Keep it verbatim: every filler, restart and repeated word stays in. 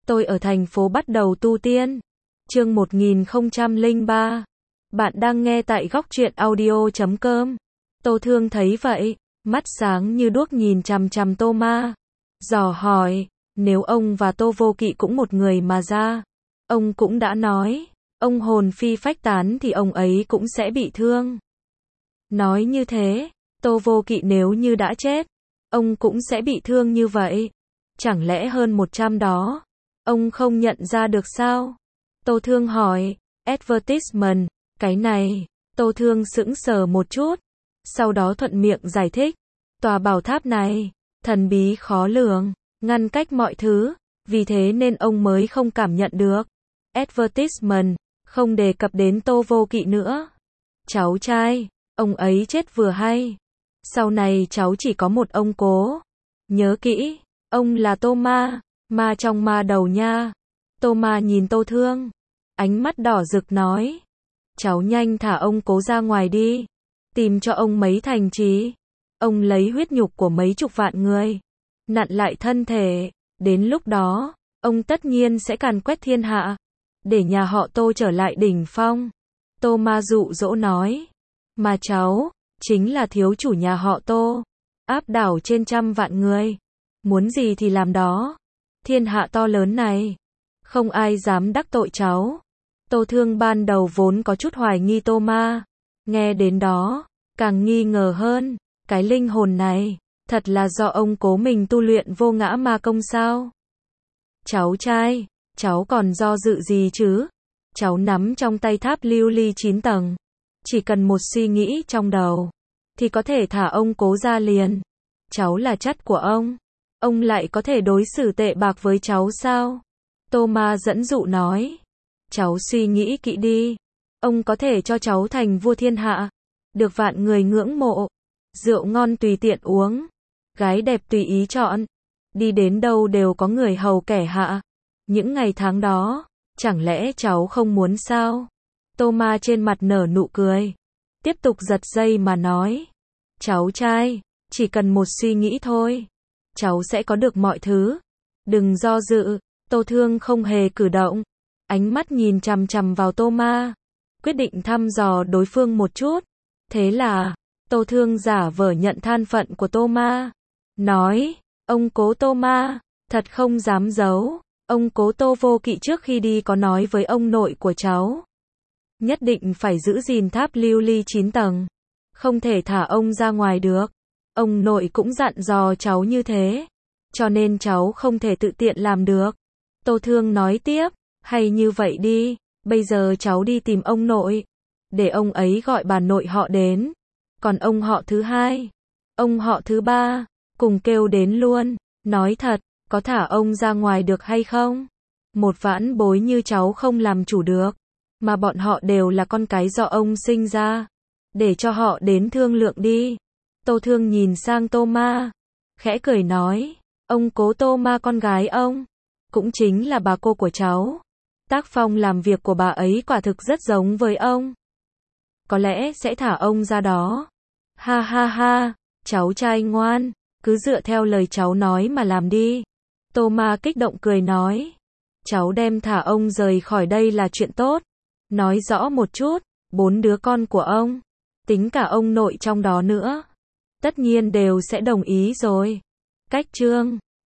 Tôi ở thành phố bắt đầu tu tiên. Chương một nghìn không trăm lẻ ba. Bạn đang nghe tại góc truyện audio chấm com. Tô Thương thấy vậy, mắt sáng như đuốc nhìn chằm chằm Tô Ma. Dò hỏi, nếu ông và Tô Vô Kỵ cũng một người mà ra, ông cũng đã nói, ông hồn phi phách tán thì ông ấy cũng sẽ bị thương. Nói như thế, Tô Vô Kỵ nếu như đã chết, ông cũng sẽ bị thương như vậy. Chẳng lẽ hơn một trăm đó, ông không nhận ra được sao? Tô Thương hỏi, advertisement, cái này, Tô Thương sững sờ một chút, sau đó thuận miệng giải thích, tòa bảo tháp này, thần bí khó lường, ngăn cách mọi thứ, vì thế nên ông mới không cảm nhận được. Advertisement, không đề cập đến Tô Vô Kỵ nữa. Cháu trai, ông ấy chết vừa hay. Sau này cháu chỉ có một ông cố. Nhớ kỹ, ông là Tô Ma, ma trong ma đầu nha. Tô Ma nhìn Tô Thương, ánh mắt đỏ rực nói, cháu nhanh thả ông cố ra ngoài đi, tìm cho ông mấy thành trì. Ông lấy huyết nhục của mấy chục vạn người, nặn lại thân thể, đến lúc đó, ông tất nhiên sẽ càn quét thiên hạ, để nhà họ Tô trở lại đỉnh phong. Tô Ma dụ dỗ nói, mà cháu, chính là thiếu chủ nhà họ Tô, áp đảo trên trăm vạn người, muốn gì thì làm đó. Thiên hạ to lớn này, không ai dám đắc tội cháu. Tô Thương ban đầu vốn có chút hoài nghi Tô Ma, nghe đến đó, càng nghi ngờ hơn, cái linh hồn này, thật là do ông cố mình tu luyện vô ngã ma công sao? Cháu trai, cháu còn do dự gì chứ? Cháu nắm trong tay tháp lưu ly chín tầng, chỉ cần một suy nghĩ trong đầu, thì có thể thả ông cố ra liền. Cháu là chất của ông, ông lại có thể đối xử tệ bạc với cháu sao? Tô Ma dẫn dụ nói, cháu suy nghĩ kỹ đi, ông có thể cho cháu thành vua thiên hạ, được vạn người ngưỡng mộ, rượu ngon tùy tiện uống, gái đẹp tùy ý chọn, đi đến đâu đều có người hầu kẻ hạ. Những ngày tháng đó, chẳng lẽ cháu không muốn sao? Tô Ma trên mặt nở nụ cười, tiếp tục giật dây mà nói, cháu trai, chỉ cần một suy nghĩ thôi, cháu sẽ có được mọi thứ. Đừng do dự. Tô Thương không hề cử động, ánh mắt nhìn chằm chằm vào Tô Ma, quyết định thăm dò đối phương một chút. Thế là, Tô Thương giả vờ nhận thân phận của Tô Ma, nói, ông cố Tô Ma, thật không dám giấu, ông cố Tô Vô Kỵ trước khi đi có nói với ông nội của cháu, nhất định phải giữ gìn tháp lưu ly chín tầng, không thể thả ông ra ngoài được. Ông nội cũng dặn dò cháu như thế, cho nên cháu không thể tự tiện làm được. Tô Thương nói tiếp, hay như vậy đi, bây giờ cháu đi tìm ông nội, để ông ấy gọi bà nội họ đến, còn ông họ thứ hai, ông họ thứ ba, cùng kêu đến luôn. Nói thật, có thả ông ra ngoài được hay không? Một vãn bối như cháu không làm chủ được, mà bọn họ đều là con cái do ông sinh ra, để cho họ đến thương lượng đi. Tô Thương nhìn sang Tô Ma, khẽ cười nói, ông cố Tô Ma con gái ông, cũng chính là bà cô của cháu. Tác phong làm việc của bà ấy quả thực rất giống với ông. Có lẽ sẽ thả ông ra đó. Ha ha ha, cháu trai ngoan, cứ dựa theo lời cháu nói mà làm đi. Tô Ma kích động cười nói, cháu đem thả ông rời khỏi đây là chuyện tốt. Nói rõ một chút, bốn đứa con của ông, tính cả ông nội trong đó nữa, tất nhiên đều sẽ đồng ý rồi. Cách chương